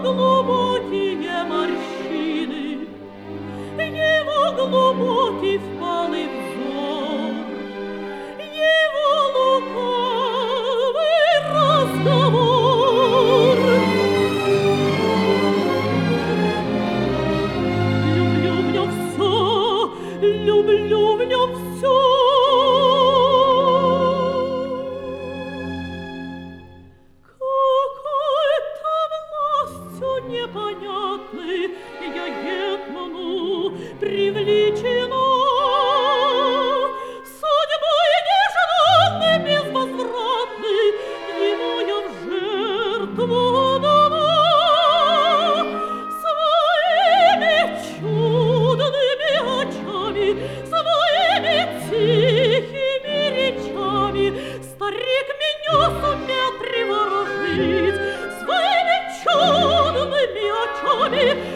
глубокие морщины, его глубокий впалый взор, его лукавый разговор. Люблю в нем все. Какой-то властью непонятной я гетману привлечена, судьбой нежданной, безвозвратной, ему я в жертву дана. Своими чудными очами, своими тихими речами старик меня сумел приворожить. Своими чудными очами